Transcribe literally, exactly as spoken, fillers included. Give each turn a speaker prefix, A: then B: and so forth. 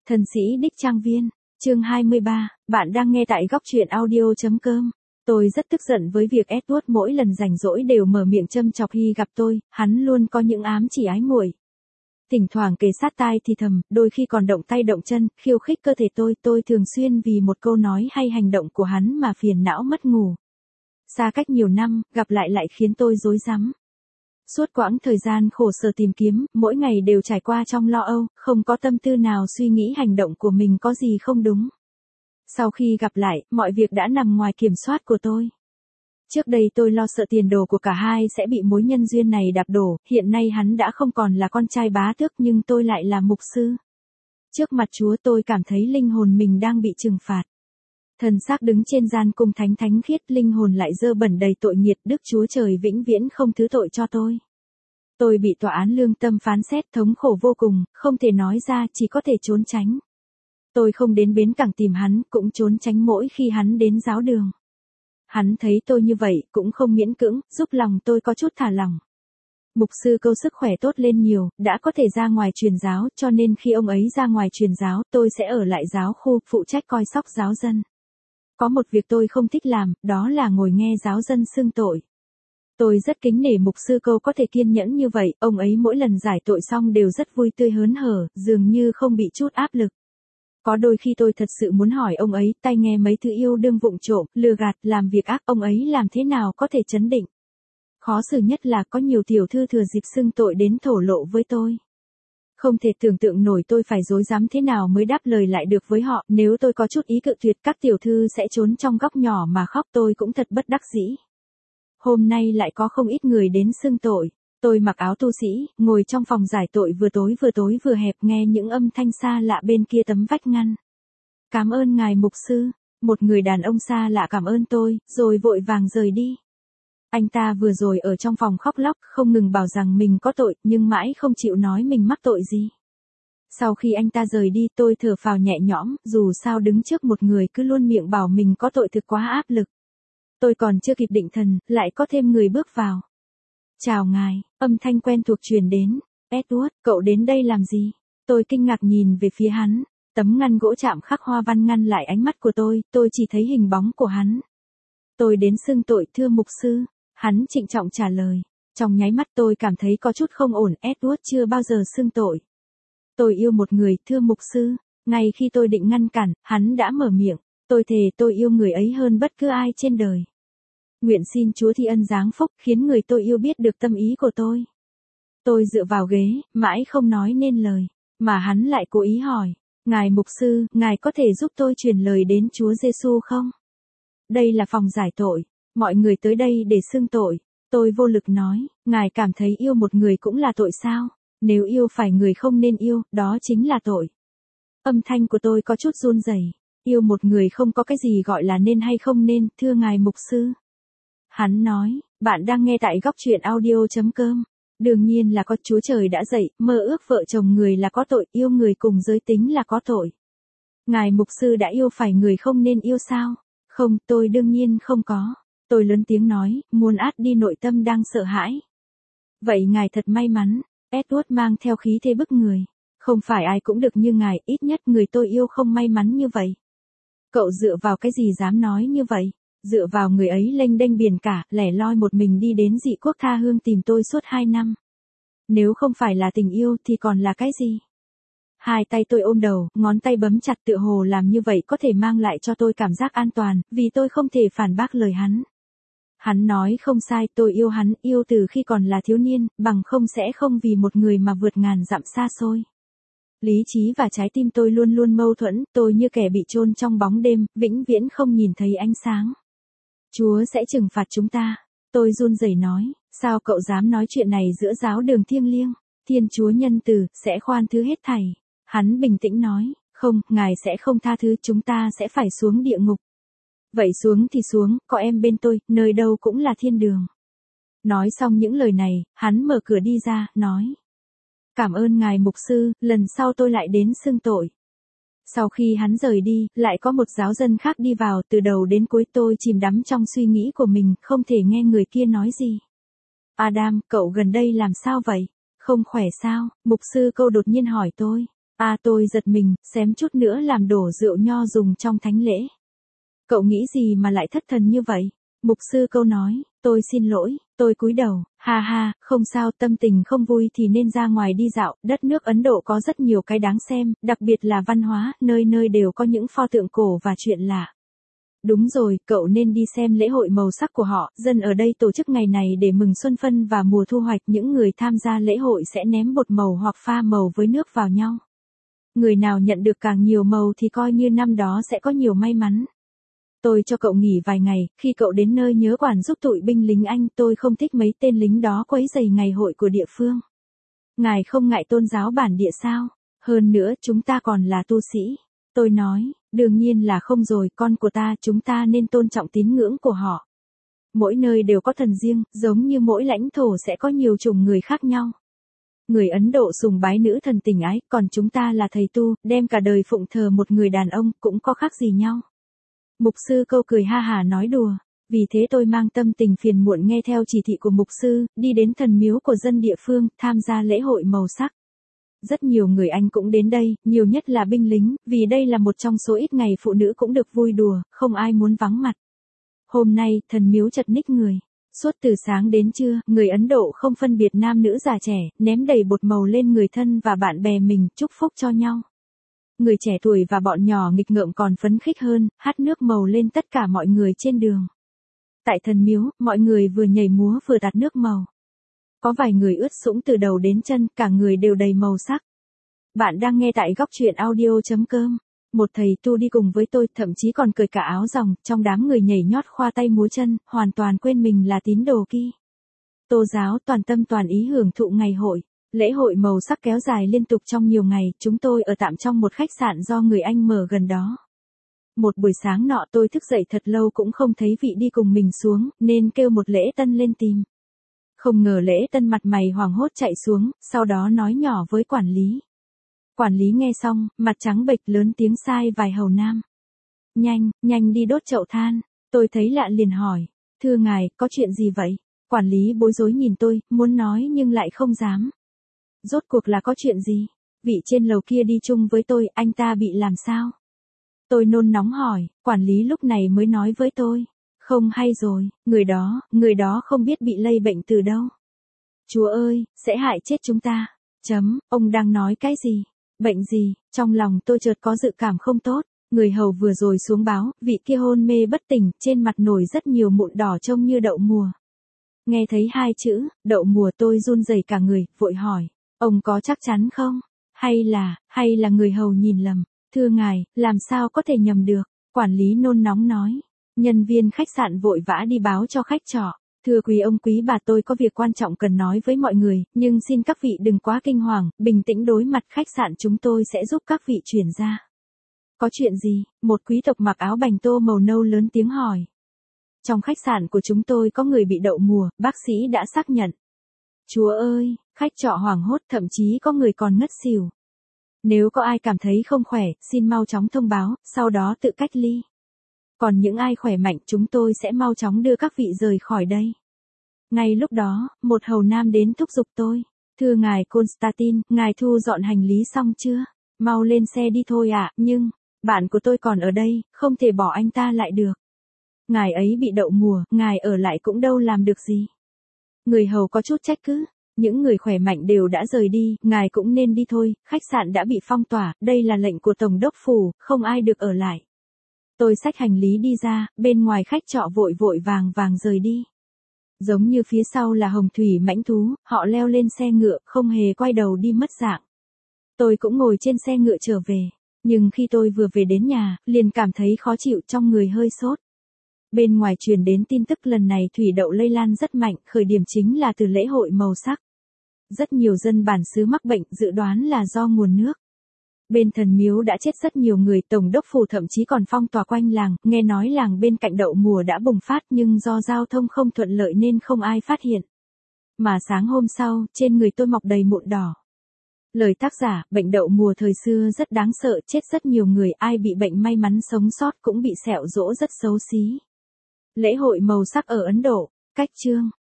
A: Thần sĩ đích trang viên, chương hai mươi ba, bạn đang nghe tại góc truyện audio.com. Tôi rất tức giận với việc Edward mỗi lần rảnh rỗi đều mở miệng châm chọc Hy gặp tôi, hắn luôn có những ám chỉ ái muội. Thỉnh thoảng kề sát tai thì thầm, đôi khi còn động tay động chân, khiêu khích cơ thể tôi, tôi thường xuyên vì một câu nói hay hành động của hắn mà phiền não mất ngủ. Xa cách nhiều năm, gặp lại lại khiến tôi rối rắm. Suốt quãng thời gian khổ sở tìm kiếm, mỗi ngày đều trải qua trong lo âu, không có tâm tư nào suy nghĩ hành động của mình có gì không đúng. Sau khi gặp lại, mọi việc đã nằm ngoài kiểm soát của tôi. Trước đây tôi lo sợ tiền đồ của cả hai sẽ bị mối nhân duyên này đạp đổ, hiện nay hắn đã không còn là con trai bá tước nhưng tôi lại là mục sư. Trước mặt Chúa tôi cảm thấy linh hồn mình đang bị trừng phạt. Thần xác đứng trên gian cung thánh thánh khiết, linh hồn lại dơ bẩn đầy tội nghiệt, Đức Chúa Trời vĩnh viễn không thứ tội cho tôi. Tôi bị tòa án lương tâm phán xét, thống khổ vô cùng, không thể nói ra, chỉ có thể trốn tránh. Tôi không đến bến cảng tìm hắn, cũng trốn tránh mỗi khi hắn đến giáo đường. Hắn thấy tôi như vậy, cũng không miễn cưỡng, giúp lòng tôi có chút thả lỏng. Mục sư Câu sức khỏe tốt lên nhiều, đã có thể ra ngoài truyền giáo, cho nên khi ông ấy ra ngoài truyền giáo, tôi sẽ ở lại giáo khu, phụ trách coi sóc giáo dân. Có một việc tôi không thích làm, đó là ngồi nghe giáo dân xưng tội. Tôi rất kính nể mục sư Câu có thể kiên nhẫn như vậy, ông ấy mỗi lần giải tội xong đều rất vui tươi hớn hở, dường như không bị chút áp lực. Có đôi khi tôi thật sự muốn hỏi ông ấy, tai nghe mấy thứ yêu đương vụng trộm, lừa gạt, làm việc ác, ông ấy làm thế nào có thể trấn định. Khó xử nhất là có nhiều tiểu thư thừa dịp xưng tội đến thổ lộ với tôi. Không thể tưởng tượng nổi tôi phải dối dám thế nào mới đáp lời lại được với họ, nếu tôi có chút ý cự tuyệt các tiểu thư sẽ trốn trong góc nhỏ mà khóc, tôi cũng thật bất đắc dĩ. Hôm nay lại có không ít người đến xưng tội. Tôi mặc áo tu sĩ, ngồi trong phòng giải tội vừa tối vừa tối vừa hẹp, nghe những âm thanh xa lạ bên kia tấm vách ngăn. Cảm ơn ngài mục sư. Một người đàn ông xa lạ cảm ơn tôi, rồi vội vàng rời đi. Anh ta vừa rồi ở trong phòng khóc lóc, không ngừng bảo rằng mình có tội, nhưng mãi không chịu nói mình mắc tội gì. Sau khi anh ta rời đi, tôi thở phào nhẹ nhõm, dù sao đứng trước một người cứ luôn miệng bảo mình có tội thực quá áp lực. Tôi còn chưa kịp định thần, lại có thêm người bước vào. Chào ngài, âm thanh quen thuộc truyền đến. Edward, cậu đến đây làm gì? Tôi kinh ngạc nhìn về phía hắn. Tấm ngăn gỗ chạm khắc hoa văn ngăn lại ánh mắt của tôi, tôi chỉ thấy hình bóng của hắn. Tôi đến xưng tội thưa mục sư. Hắn trịnh trọng trả lời. Trong nháy mắt tôi cảm thấy có chút không ổn, Edward chưa bao giờ xưng tội. Tôi yêu một người, thưa mục sư. Ngay khi tôi định ngăn cản, hắn đã mở miệng. Tôi thề tôi yêu người ấy hơn bất cứ ai trên đời. Nguyện xin Chúa thi ân giáng phúc, khiến người tôi yêu biết được tâm ý của tôi. Tôi dựa vào ghế, mãi không nói nên lời, mà hắn lại cố ý hỏi, ngài mục sư, ngài có thể giúp tôi truyền lời đến Chúa Giêsu không? Đây là phòng giải tội, mọi người tới đây để xưng tội. Tôi vô lực nói, ngài cảm thấy yêu một người cũng là tội sao? Nếu yêu phải người không nên yêu, đó chính là tội. Âm thanh của tôi có chút run rẩy. Yêu một người không có cái gì gọi là nên hay không nên, thưa ngài mục sư. Hắn nói, bạn đang nghe tại góc truyện audio.com. Đương nhiên là có, Chúa Trời đã dạy, mơ ước vợ chồng người là có tội, yêu người cùng giới tính là có tội. Ngài mục sư đã yêu phải người không nên yêu sao? Không, tôi đương nhiên không có. Tôi lớn tiếng nói, muốn át đi nội tâm đang sợ hãi. Vậy ngài thật may mắn. Edward mang theo khí thế bức người. Không phải ai cũng được như ngài, ít nhất người tôi yêu không may mắn như vậy. Cậu dựa vào cái gì dám nói như vậy? Dựa vào người ấy lênh đênh biển cả, lẻ loi một mình đi đến dị quốc tha hương tìm tôi suốt hai năm. Nếu không phải là tình yêu thì còn là cái gì? Hai tay tôi ôm đầu, ngón tay bấm chặt, tựa hồ làm như vậy có thể mang lại cho tôi cảm giác an toàn, vì tôi không thể phản bác lời hắn. Hắn nói không sai, tôi yêu hắn, yêu từ khi còn là thiếu niên, bằng không sẽ không vì một người mà vượt ngàn dặm xa xôi. Lý trí và trái tim tôi luôn luôn mâu thuẫn, tôi như kẻ bị chôn trong bóng đêm, vĩnh viễn không nhìn thấy ánh sáng. Chúa sẽ trừng phạt chúng ta. Tôi run rẩy nói, sao cậu dám nói chuyện này giữa giáo đường thiêng liêng? Thiên Chúa nhân từ, sẽ khoan thứ hết thảy. Hắn bình tĩnh nói, không, ngài sẽ không tha thứ, chúng ta sẽ phải xuống địa ngục. Vậy xuống thì xuống, có em bên tôi, nơi đâu cũng là thiên đường. Nói xong những lời này, hắn mở cửa đi ra, nói. Cảm ơn ngài mục sư, lần sau tôi lại đến xưng tội. Sau khi hắn rời đi, lại có một giáo dân khác đi vào, từ đầu đến cuối tôi chìm đắm trong suy nghĩ của mình, không thể nghe người kia nói gì. Adam, cậu gần đây làm sao vậy? Không khỏe sao? Mục sư Câu đột nhiên hỏi tôi. À tôi giật mình, xém chút nữa làm đổ rượu nho dùng trong thánh lễ. Cậu nghĩ gì mà lại thất thần như vậy? Mục sư Câu nói, tôi xin lỗi, tôi cúi đầu, ha ha, không sao, tâm tình không vui thì nên ra ngoài đi dạo, đất nước Ấn Độ có rất nhiều cái đáng xem, đặc biệt là văn hóa, nơi nơi đều có những pho tượng cổ và chuyện lạ. Đúng rồi, cậu nên đi xem lễ hội màu sắc của họ, dân ở đây tổ chức ngày này để mừng xuân phân và mùa thu hoạch, những người tham gia lễ hội sẽ ném bột màu hoặc pha màu với nước vào nhau. Người nào nhận được càng nhiều màu thì coi như năm đó sẽ có nhiều may mắn. Tôi cho cậu nghỉ vài ngày, khi cậu đến nơi nhớ quản giúp tụi binh lính Anh, tôi không thích mấy tên lính đó quấy rầy ngày hội của địa phương. Ngài không ngại tôn giáo bản địa sao? Hơn nữa, chúng ta còn là tu sĩ. Tôi nói, đương nhiên là không rồi, con của ta, chúng ta nên tôn trọng tín ngưỡng của họ. Mỗi nơi đều có thần riêng, giống như mỗi lãnh thổ sẽ có nhiều chủng người khác nhau. Người Ấn Độ sùng bái nữ thần tình ái, còn chúng ta là thầy tu, đem cả đời phụng thờ một người đàn ông, cũng có khác gì nhau. Mục sư Câu cười ha hả nói đùa, vì thế tôi mang tâm tình phiền muộn nghe theo chỉ thị của mục sư, đi đến thần miếu của dân địa phương, tham gia lễ hội màu sắc. Rất nhiều người Anh cũng đến đây, nhiều nhất là binh lính, vì đây là một trong số ít ngày phụ nữ cũng được vui đùa, không ai muốn vắng mặt. Hôm nay, thần miếu chật ních người. Suốt từ sáng đến trưa, người Ấn Độ không phân biệt nam nữ già trẻ, ném đầy bột màu lên người thân và bạn bè mình, chúc phúc cho nhau. Người trẻ tuổi và bọn nhỏ nghịch ngợm còn phấn khích hơn, hát nước màu lên tất cả mọi người trên đường. Tại thần miếu, mọi người vừa nhảy múa vừa tạt nước màu. Có vài người ướt sũng từ đầu đến chân, cả người đều đầy màu sắc. Bạn đang nghe tại góc truyện audio chấm com. Một thầy tu đi cùng với tôi, thậm chí còn cởi cả áo ròng, trong đám người nhảy nhót khoa tay múa chân, hoàn toàn quên mình là tín đồ Ki Tô giáo, toàn tâm toàn ý hưởng thụ ngày hội. Lễ hội màu sắc kéo dài liên tục trong nhiều ngày, chúng tôi ở tạm trong một khách sạn do người Anh mở gần đó. Một buổi sáng nọ tôi thức dậy thật lâu cũng không thấy vị đi cùng mình xuống, nên kêu một lễ tân lên tìm. Không ngờ lễ tân mặt mày hoảng hốt chạy xuống, sau đó nói nhỏ với quản lý. Quản lý nghe xong, mặt trắng bệch lớn tiếng sai vài hầu nam. Nhanh, nhanh đi đốt chậu than. Tôi thấy lạ liền hỏi, thưa ngài, có chuyện gì vậy? Quản lý bối rối nhìn tôi, muốn nói nhưng lại không dám. Rốt cuộc là có chuyện gì? Vị trên lầu kia đi chung với tôi, anh ta bị làm sao? Tôi nôn nóng hỏi, quản lý lúc này mới nói với tôi. Không hay rồi, người đó, người đó không biết bị lây bệnh từ đâu. Chúa ơi, sẽ hại chết chúng ta. Chấm, ông đang nói cái gì? Bệnh gì? Trong lòng tôi chợt có dự cảm không tốt. Người hầu vừa rồi xuống báo, vị kia hôn mê bất tỉnh, trên mặt nổi rất nhiều mụn đỏ trông như đậu mùa. Nghe thấy hai chữ, đậu mùa tôi run rẩy cả người, vội hỏi. Ông có chắc chắn không? Hay là, hay là người hầu nhìn lầm? Thưa ngài, làm sao có thể nhầm được? Quản lý nôn nóng nói. Nhân viên khách sạn vội vã đi báo cho khách trọ. Thưa quý ông quý bà, tôi có việc quan trọng cần nói với mọi người, nhưng xin các vị đừng quá kinh hoàng, bình tĩnh đối mặt, khách sạn chúng tôi sẽ giúp các vị chuyển ra. Có chuyện gì? Một quý tộc mặc áo bành tô màu nâu lớn tiếng hỏi. Trong khách sạn của chúng tôi có người bị đậu mùa, bác sĩ đã xác nhận. Chúa ơi, khách trọ hoảng hốt, thậm chí có người còn ngất xỉu. Nếu có ai cảm thấy không khỏe, xin mau chóng thông báo, sau đó tự cách ly. Còn những ai khỏe mạnh chúng tôi sẽ mau chóng đưa các vị rời khỏi đây. Ngay lúc đó, một hầu nam đến thúc giục tôi. Thưa ngài Constantine, ngài thu dọn hành lý xong chưa? Mau lên xe đi thôi ạ, à, nhưng, bạn của tôi còn ở đây, không thể bỏ anh ta lại được. Ngài ấy bị đậu mùa, ngài ở lại cũng đâu làm được gì. Người hầu có chút trách cứ. Những người khỏe mạnh đều đã rời đi, ngài cũng nên đi thôi, khách sạn đã bị phong tỏa, đây là lệnh của Tổng đốc phủ, không ai được ở lại. Tôi xách hành lý đi ra, bên ngoài khách trọ vội vội vàng vàng rời đi. Giống như phía sau là hồng thủy mãnh thú, họ leo lên xe ngựa, không hề quay đầu đi mất dạng. Tôi cũng ngồi trên xe ngựa trở về, nhưng khi tôi vừa về đến nhà, liền cảm thấy khó chịu, trong người hơi sốt. Bên ngoài truyền đến tin tức lần này thủy đậu lây lan rất mạnh, khởi điểm chính là từ lễ hội màu sắc. Rất nhiều dân bản xứ mắc bệnh, dự đoán là do nguồn nước. Bên thần miếu đã chết rất nhiều người, tổng đốc phủ thậm chí còn phong tỏa quanh làng, nghe nói làng bên cạnh đậu mùa đã bùng phát nhưng do giao thông không thuận lợi nên không ai phát hiện. Mà sáng hôm sau, trên người tôi mọc đầy mụn đỏ. Lời tác giả, bệnh đậu mùa thời xưa rất đáng sợ, chết rất nhiều người, ai bị bệnh may mắn sống sót cũng bị sẹo rỗ rất xấu xí. Lễ hội màu sắc ở Ấn Độ, cách chương